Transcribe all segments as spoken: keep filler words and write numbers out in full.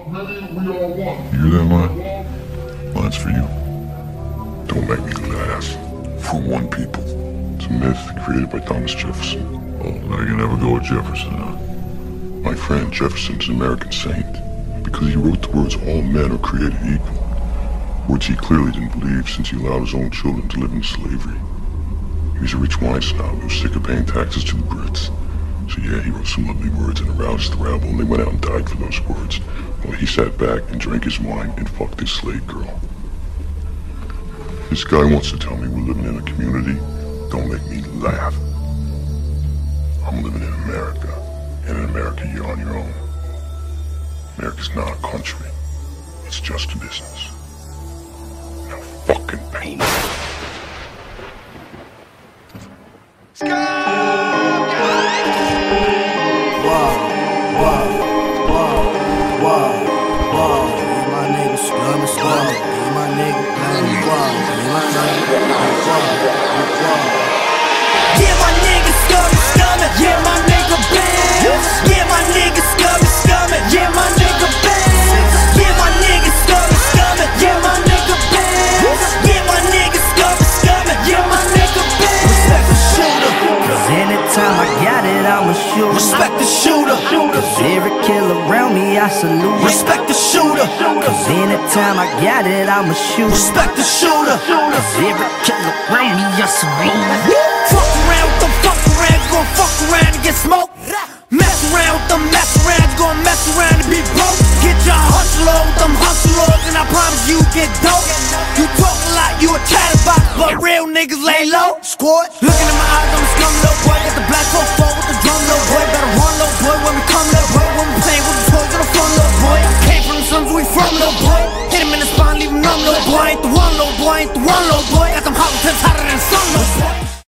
You hear that line? Line's for you. Don't make me last. For one people. It's a myth created by Thomas Jefferson. Oh, now you never go with Jefferson, huh? My friend Jefferson's an American saint because he wrote the words all men are created equal. Words he clearly didn't believe since he allowed his own children to live in slavery. He was a rich wine snob who was sick of paying taxes to the Brits. So yeah, he wrote some lovely words and aroused the rabble, and they went out and died for those words, while he sat back and drank his wine and fucked his slave girl. This guy wants to tell me we're living in a community. Don't make me laugh. I'm living in America, and in America you're on your own. America's not a country. It's just a business. Now fucking pay me. Yeah, my nigga scummy, scummy. Yeah, my nigga Benz. Yeah, my nigga scummy, scummy. Yeah, my nigga Benz. Yeah, my nigga scummy, scummy. Yeah, my nigga Benz. Yeah, my nigga scummy, scummy. Yeah, my nigga Benz. Respect the shooter, cause anytime I got it, I'ma shoot. Respect the shooter, cause every kill around me I salute. Respect the shooter, cause anytime I got it, I'ma shoot. Respect the shooter, cause every kill around me I salute. Fuck around with them, fuck around, you gon' fuck around and get smoked. Mess around with them, mess around, you gon' mess around and be broke. Get your hustle on with them hustle lords, and I promise you get dope. You talk a lot, you a chatterbox, but real niggas lay low. Squad, looking in my eyes, I'm a scum little boy. Got the black folks fall with the drum little boy. Better run little boy when we come little boy. When we play with the toys, got a fun little boy. Came from the slums, we from little boy. Hit him in the spine, leave him numb little boy. Ain't the one little boy, ain't the one little boy. Got them hot tips hotter than sun little boy.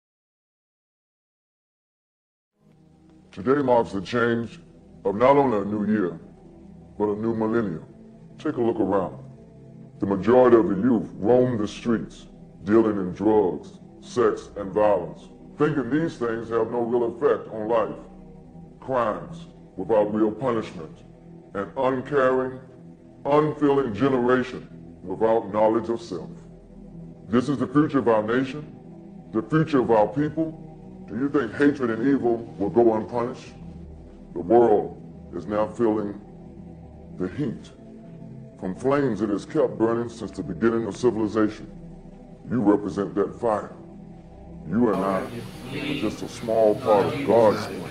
Today marks the change of not only a new year, but a new millennium. Take a look around. The majority of the youth roam the streets, dealing in drugs, sex, and violence, thinking these things have no real effect on life. Crimes without real punishment, an uncaring, unfeeling generation without knowledge of self. This is the future of our nation, the future of our people. Do you think hatred and evil will go unpunished? The world is now feeling the heat from flames it has kept burning since the beginning of civilization. You represent that fire. You and I are just a small part of God's plan.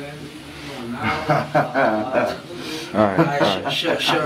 All right, all right. Shut, shut,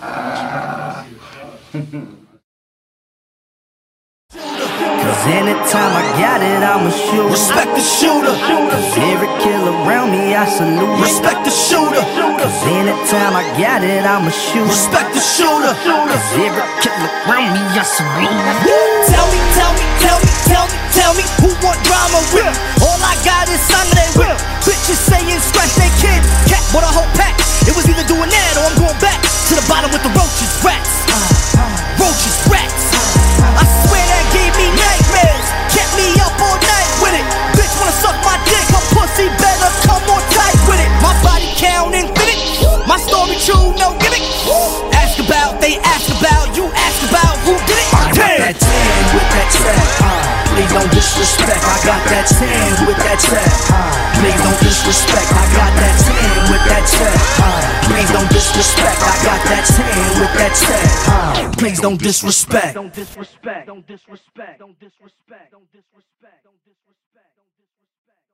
Cause anytime I got it, I'ma shoot. Respect the shooter, cause every kill around me I salute. Respect the shooter, cause anytime I got it, I'ma shoot. Respect the shooter, cause every kill around me I salute. Tell me, tell me, tell me, tell me, tell me who want drama with me? All I got is some of they whip. Bitches saying scratch they kid. Cat bought a whole pack. It was either doing that or I'm going back to the bottom with the roaches, rats. Roaches, rats. I swear that gave me nightmares. Kept me up all night with it. Bitch wanna suck my dick, her pussy better come more tight with it. My body count infinite. My story true, no gimmick. Ask about, they ask about, you ask about who did it. I got that tan with that track. Uh, please don't disrespect. I got that tan with that track. Uh, please don't disrespect. I got that tan with that track. Uh, please don't disrespect. I got that tan with that track. Uh, please don't disrespect. Don't disrespect. Don't disrespect. Don't disrespect. Don't disrespect.